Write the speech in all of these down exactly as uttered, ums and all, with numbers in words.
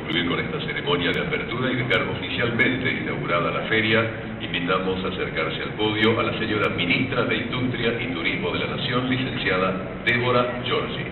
concluir con esta ceremonia de apertura y dejar oficialmente inaugurada la feria, invitamos a acercarse al podio a la señora Ministra de Industria y Turismo de la Nación, licenciada Débora Giorgi.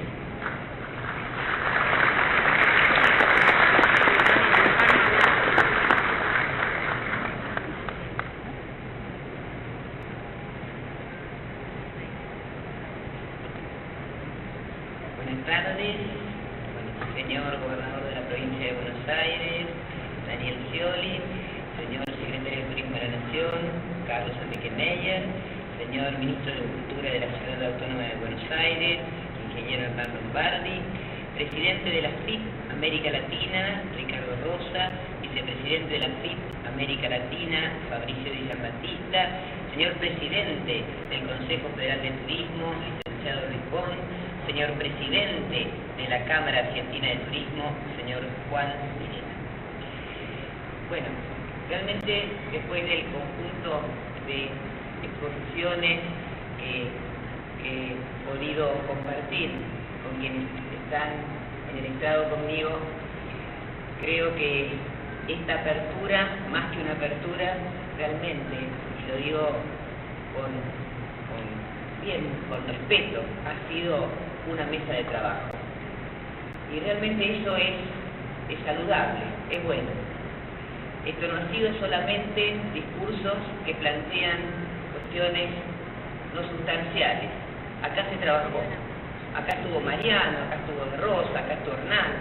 Buenas tardes, señor gobernador de la provincia de Buenos Aires, Daniel Scioli, señor secretario de Turismo de la Nación, Carlos Enrique Meyer, señor ministro de Cultura de la Ciudad Autónoma de Buenos Aires, ingeniero Hernán Lombardi, presidente de la F I P América Latina, Ricardo Rosa, vicepresidente de la F I P América Latina, Fabricio Di Giambattista, señor presidente del Consejo Federal de Turismo, licenciado Rippon, señor presidente de la Cámara Argentina de Turismo, señor Juan Mirena. Bueno, realmente después del conjunto de exposiciones que, que he podido compartir con quienes están en el estrado conmigo, creo que esta apertura, más que una apertura, realmente, y lo digo con, con bien, con respeto, ha sido una mesa de trabajo. Y realmente eso es, es saludable, es bueno. Esto no ha sido solamente discursos que plantean cuestiones no sustanciales. Acá se trabajó. Acá estuvo Mariano, acá estuvo De Rosa, acá estuvo Hernán.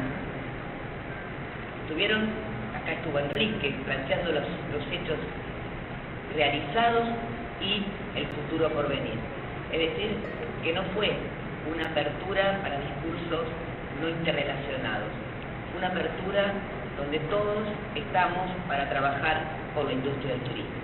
Estuvieron, acá estuvo Enrique, planteando los, los hechos realizados y el futuro por venir. Es decir, que no fue una apertura para discursos no interrelacionados, una apertura donde todos estamos para trabajar por la industria del turismo.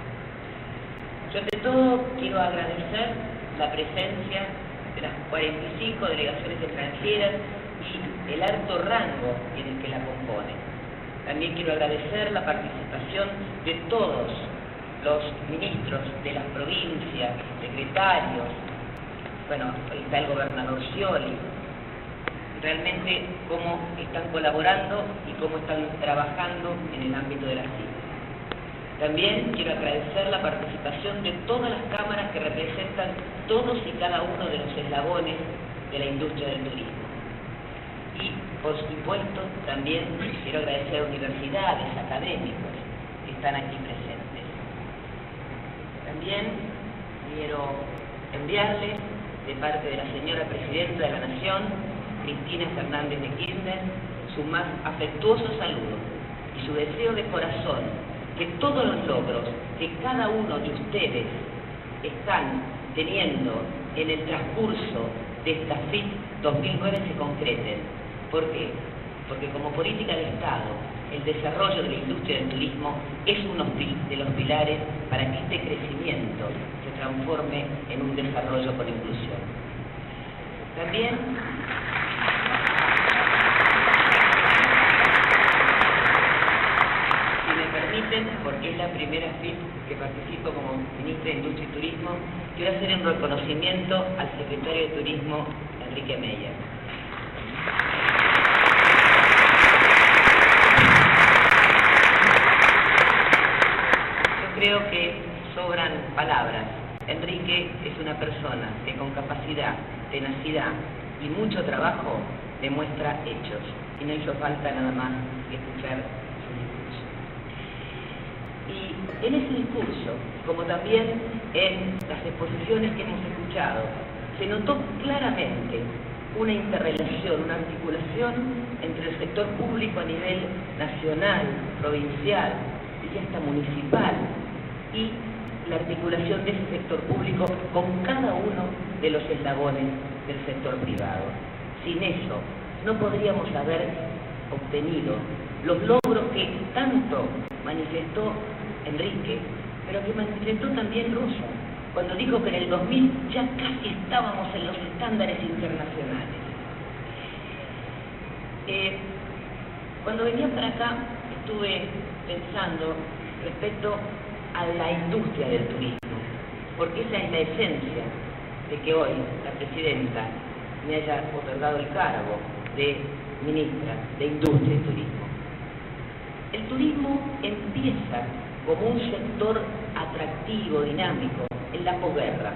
Yo ante todo quiero agradecer la presencia de las cuarenta y cinco delegaciones extranjeras y el alto rango en el que la componen. También quiero agradecer la participación de todos los ministros de las provincias, secretarios. Bueno, está el gobernador Scioli, realmente cómo están colaborando y cómo están trabajando en el ámbito de la C I P. También quiero agradecer la participación de todas las cámaras que representan todos y cada uno de los eslabones de la industria del turismo. Y, por supuesto, también quiero agradecer a universidades, académicos que están aquí presentes. También quiero enviarles, de parte de la señora Presidenta de la Nación, Cristina Fernández de Kirchner, su más afectuoso saludo y su deseo de corazón que todos los logros que cada uno de ustedes están teniendo en el transcurso de esta F I P dos mil nueve se concreten. ¿Por qué? Porque como política de Estado, el desarrollo de la industria del turismo es uno de los pilares para que este crecimiento se transforme en un desarrollo con inclusión. También si me permiten, porque es la primera F I P que participo como ministra de Industria y Turismo, quiero hacer un reconocimiento al secretario de Turismo, Enrique Meyer. Creo que sobran palabras. Enrique es una persona que con capacidad, tenacidad y mucho trabajo demuestra hechos. Y no hizo falta nada más que escuchar su discurso. Y en ese discurso, como también en las exposiciones que hemos escuchado, se notó claramente una interrelación, una articulación entre el sector público a nivel nacional, provincial y hasta municipal, y la articulación de ese sector público con cada uno de los eslabones del sector privado. Sin eso, no podríamos haber obtenido los logros que tanto manifestó Enrique, pero que manifestó también Rosa, cuando dijo que en el dos mil ya casi estábamos en los estándares internacionales. Eh, cuando venía para acá, estuve pensando respecto a la industria del turismo, porque esa es la esencia de que hoy la Presidenta me haya otorgado el cargo de Ministra de Industria y Turismo. empieza como un sector atractivo, dinámico, en la posguerra,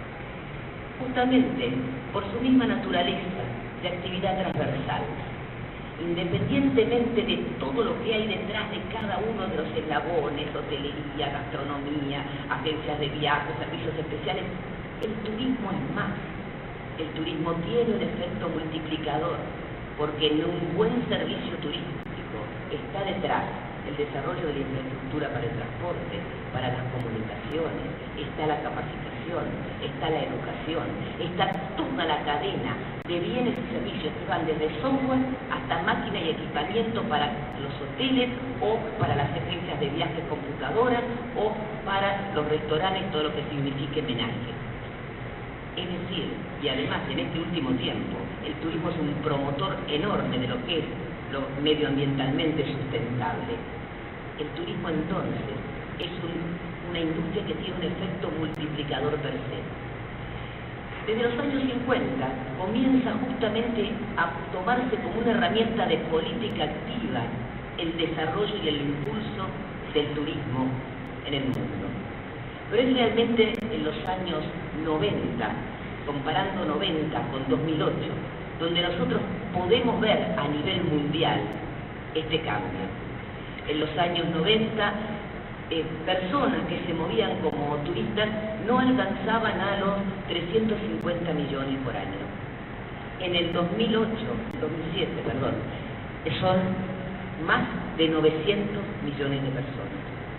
justamente por su misma naturaleza de actividad transversal, independientemente de todo lo que hay detrás de cada uno de los eslabones, hotelería, gastronomía, agencias de viajes, servicios especiales, el turismo es más. El turismo tiene un efecto multiplicador, porque en un buen servicio turístico está detrás el desarrollo de la infraestructura para el transporte, para las comunicaciones, está la capacitación, está la educación, está toda la cadena de bienes y servicios que van desde software hasta máquina y equipamiento para los hoteles o para las agencias de viajes computadoras o para los restaurantes, todo lo que signifique menaje. Es decir, y además en este último tiempo, el turismo es un promotor enorme de lo que es lo medioambientalmente sustentable. El turismo entonces es un, una industria que tiene un efecto multiplicador per se. Desde los años cincuenta comienza justamente a tomarse como una herramienta de política activa el desarrollo y el impulso del turismo en el mundo. Pero es realmente en los años noventa, comparando noventa con dos mil ocho, donde nosotros podemos ver a nivel mundial este cambio. En los años noventa, eh, personas que se movían como turistas no alcanzaban a los trescientos cincuenta millones por año. En el dos mil ocho, dos mil siete, perdón, son más de novecientos millones de personas.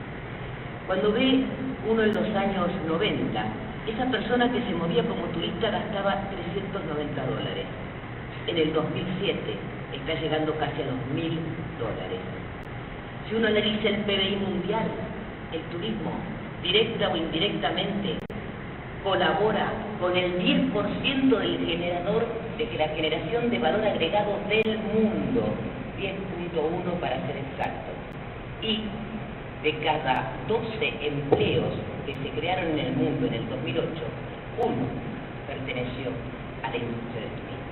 Cuando ve uno en los años noventa, esa persona que se movía como turista gastaba trescientos noventa dólares. En el dos mil siete está llegando casi a los mil dólares. Si uno analiza el P B I mundial, el turismo, directa o indirectamente, colabora con el diez por ciento del generador, de la generación de valor agregado del mundo, diez punto uno para ser exacto. Y de cada doce empleos que se crearon en el mundo en el dos mil ocho, uno perteneció a la industria del turismo.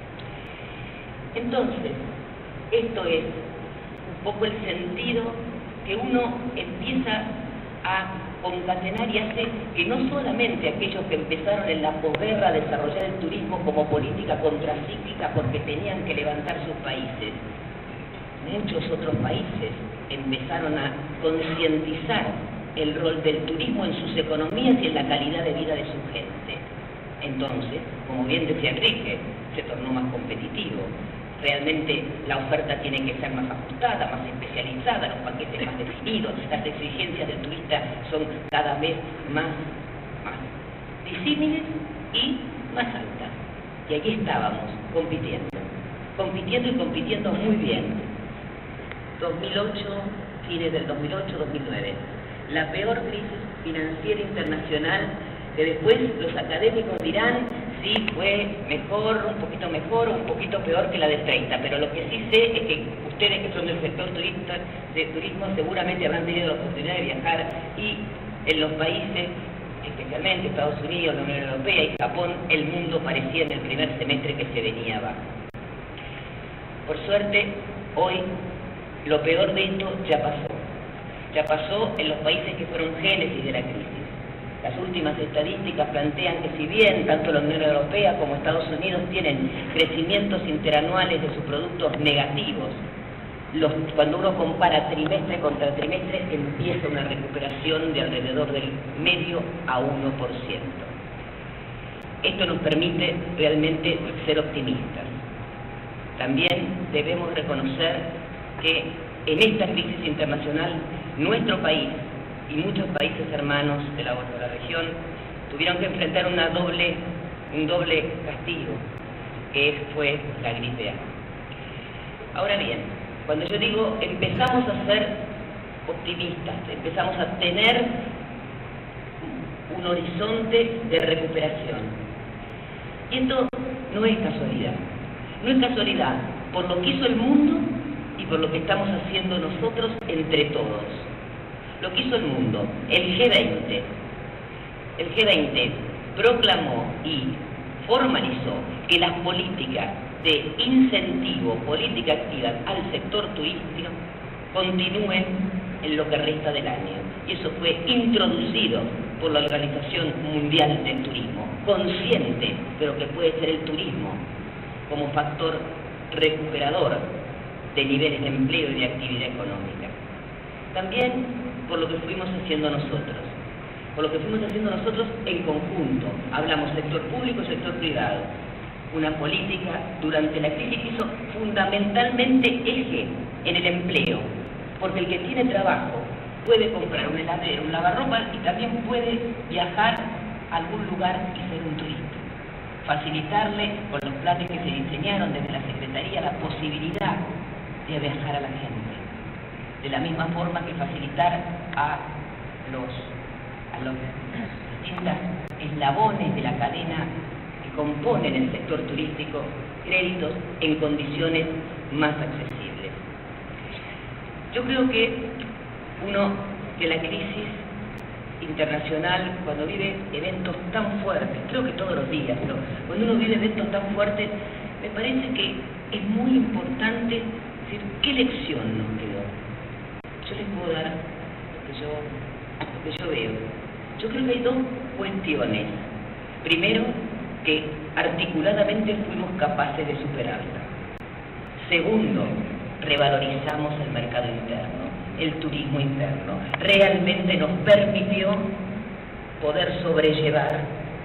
Entonces, esto es un poco el sentido que uno empieza a concatenar y hace que no solamente aquellos que empezaron en la posguerra a desarrollar el turismo como política contracíclica porque tenían que levantar sus países, muchos otros países empezaron a concientizar el rol del turismo en sus economías y en la calidad de vida de su gente. Entonces, como bien decía Enrique, se tornó más competitivo. Realmente la oferta tiene que ser más ajustada, más especializada, los paquetes más definidos, las exigencias del turista son cada vez más, más disímiles y más altas. Y aquí estábamos, compitiendo, compitiendo y compitiendo muy bien. dos mil ocho, fines del dos mil ocho, dos mil nueve, la peor crisis financiera internacional, que después los académicos dirán si fue mejor, un poquito mejor o un poquito peor que la de treinta, pero lo que sí sé es que ustedes que son del sector turista, de turismo seguramente habrán tenido la oportunidad de viajar y en los países, especialmente Estados Unidos, la Unión Europea y Japón, el mundo parecía en el primer semestre que se venía abajo. Por suerte, hoy lo peor de esto ya pasó. Ya pasó en los países que fueron génesis de la crisis. Las últimas estadísticas plantean que si bien tanto la Unión Europea como Estados Unidos tienen crecimientos interanuales de sus productos negativos, los, cuando uno compara trimestre contra trimestre empieza una recuperación de alrededor del medio a uno por ciento. Esto nos permite realmente ser optimistas. También debemos reconocer que en esta crisis internacional nuestro país y muchos países hermanos de la, de la región tuvieron que enfrentar una doble, un doble castigo, que fue la gripe A. Ahora bien, cuando yo digo empezamos a ser optimistas, empezamos a tener un horizonte de recuperación, y esto no es casualidad, no es casualidad por lo que hizo el mundo y por lo que estamos haciendo nosotros entre todos. Lo que hizo el mundo, el G veinte. El G veinte proclamó y formalizó que las políticas de incentivo, política activa al sector turístico continúen en lo que resta del año. Y eso fue introducido por la Organización Mundial del Turismo, consciente de lo que puede ser el turismo como factor recuperador de niveles de empleo y de actividad económica. También por lo que fuimos haciendo nosotros, por lo que fuimos haciendo nosotros en conjunto. Hablamos sector público y sector privado. Una política durante la crisis que hizo fundamentalmente eje en el empleo, porque el que tiene trabajo puede comprar un heladero, un lavarropas y también puede viajar a algún lugar y ser un turista. Facilitarle con los planes que se diseñaron desde la Secretaría la posibilidad de viajar a la gente. De la misma forma que facilitar a los, a los distintos eslabones de la cadena que componen el sector turístico créditos en condiciones más accesibles. Yo creo que uno de la crisis internacional, cuando vive eventos tan fuertes, creo que todos los días, pero cuando uno vive eventos tan fuertes, me parece que es muy importante decir qué lección nos quedó. Yo les puedo dar lo que yo, lo que yo veo. Yo creo que hay dos cuestiones. Primero, que articuladamente fuimos capaces de superarla. Segundo, revalorizamos el mercado interno, el turismo interno. Realmente nos permitió poder sobrellevar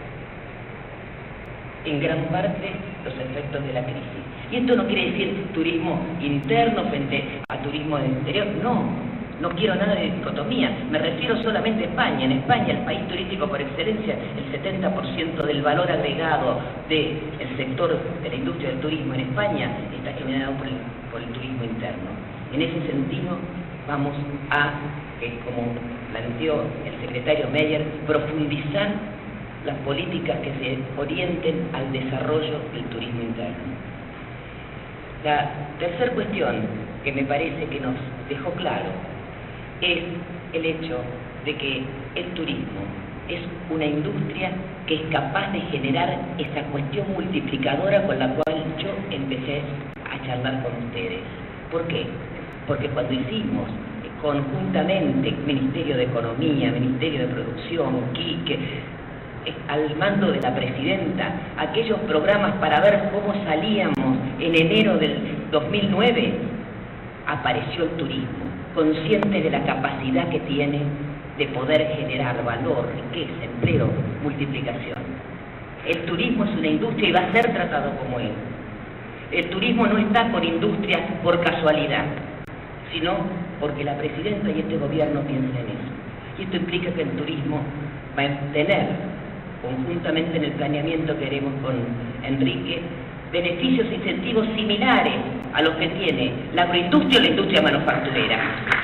en gran parte los efectos de la crisis. Y esto no quiere decir turismo interno frente a turismo del exterior, no. No quiero nada de dicotomía, me refiero solamente a España. En España, el país turístico por excelencia, el setenta por ciento del valor agregado del sector de la industria del turismo en España está generado por el, por el turismo interno. En ese sentido, vamos a, que como planteó el secretario Meyer, profundizar las políticas que se orienten al desarrollo del turismo interno. La tercera cuestión que me parece que nos dejó claro es el hecho de que el turismo es una industria que es capaz de generar esa cuestión multiplicadora con la cual yo empecé a charlar con ustedes. ¿Por qué? Porque cuando hicimos conjuntamente Ministerio de Economía, Ministerio de Producción, Quique, al mando de la presidenta, aquellos programas para ver cómo salíamos en enero del dos mil nueve, apareció el turismo, consciente de la capacidad que tiene de poder generar valor, riqueza, empleo, multiplicación. El turismo es una industria y va a ser tratado como él. El turismo no está con industria por casualidad, sino porque la presidenta y este gobierno piensan en eso. Y esto implica que el turismo va a tener, conjuntamente en el planeamiento que haremos con Enrique, beneficios e incentivos similares a los que tiene la agroindustria o la industria manufacturera.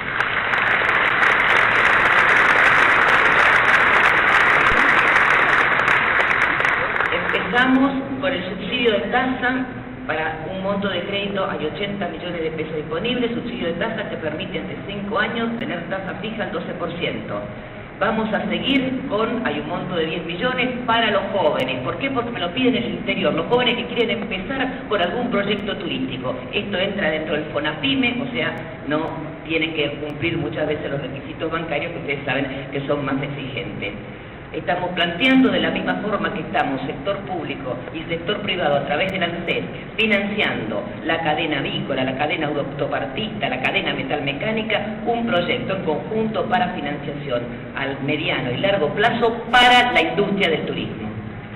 Empezamos con el subsidio de tasa para un monto de crédito, hay ochenta millones de pesos disponibles, subsidio de tasa que permite hasta cinco años tener tasa fija al doce por ciento. Vamos a seguir con, hay un monto de diez millones para los jóvenes. ¿Por qué? Porque me lo piden en el interior. Los jóvenes que quieren empezar por algún proyecto turístico. Esto entra dentro del FONAPYME, o sea, no tienen que cumplir muchas veces los requisitos bancarios que ustedes saben que son más exigentes. Estamos planteando de la misma forma que estamos, sector público y sector privado, a través del ANSES, financiando la cadena avícola, la cadena autopartista, la cadena metalmecánica, un proyecto en conjunto para financiación al mediano y largo plazo para la industria del turismo.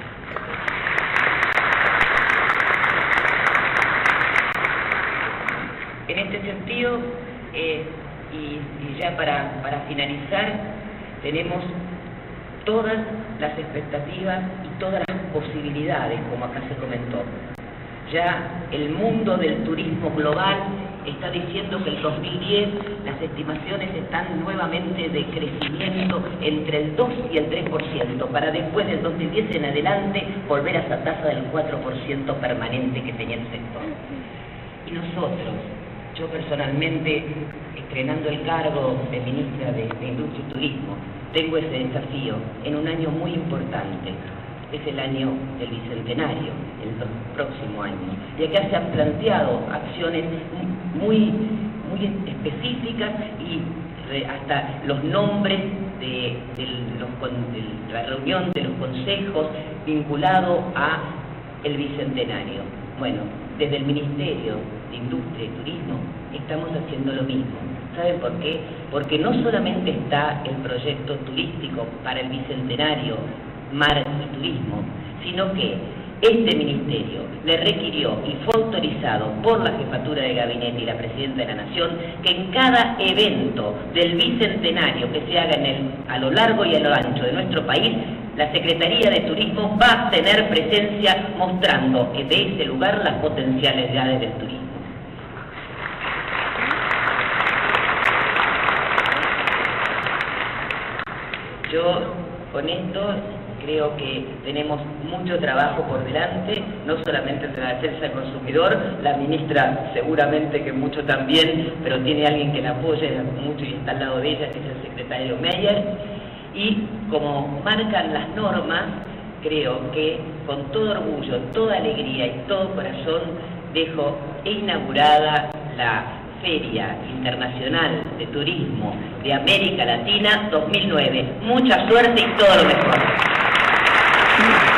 En este sentido, eh, y, y ya para, para finalizar, tenemos todas las expectativas y todas las posibilidades, como acá se comentó. Ya el mundo del turismo global está diciendo que el dos mil diez las estimaciones están nuevamente de crecimiento entre el dos y el tres por ciento, para después del dos mil diez en adelante volver a esa tasa del cuatro por ciento permanente que tenía el sector. Y nosotros, yo personalmente, estrenando el cargo de ministra de, de Industria y Turismo, tengo ese desafío en un año muy importante. Es el año del Bicentenario, el próximo año. Y acá se han planteado acciones muy, muy específicas y hasta los nombres de, de, los, de la reunión de los consejos vinculados a el Bicentenario. Bueno, desde el Ministerio de Industria y Turismo estamos haciendo lo mismo. ¿Saben por qué? Porque no solamente está el proyecto turístico para el Bicentenario, Mar y Turismo, sino que este ministerio le requirió y fue autorizado por la Jefatura de Gabinete y la Presidenta de la Nación que en cada evento del Bicentenario que se haga en el, a lo largo y a lo ancho de nuestro país, la Secretaría de Turismo va a tener presencia mostrando de ese lugar las potencialidades del turismo. Yo, con esto, creo que tenemos mucho trabajo por delante, no solamente en la defensa del consumidor, la ministra seguramente que mucho también, pero tiene alguien que la apoye mucho y está al lado de ella, que es el secretario Meyer, y como marcan las normas, creo que con todo orgullo, toda alegría y todo corazón, dejo inaugurada la Feria Internacional de Turismo de América Latina dos mil nueve. Mucha suerte y todo lo mejor.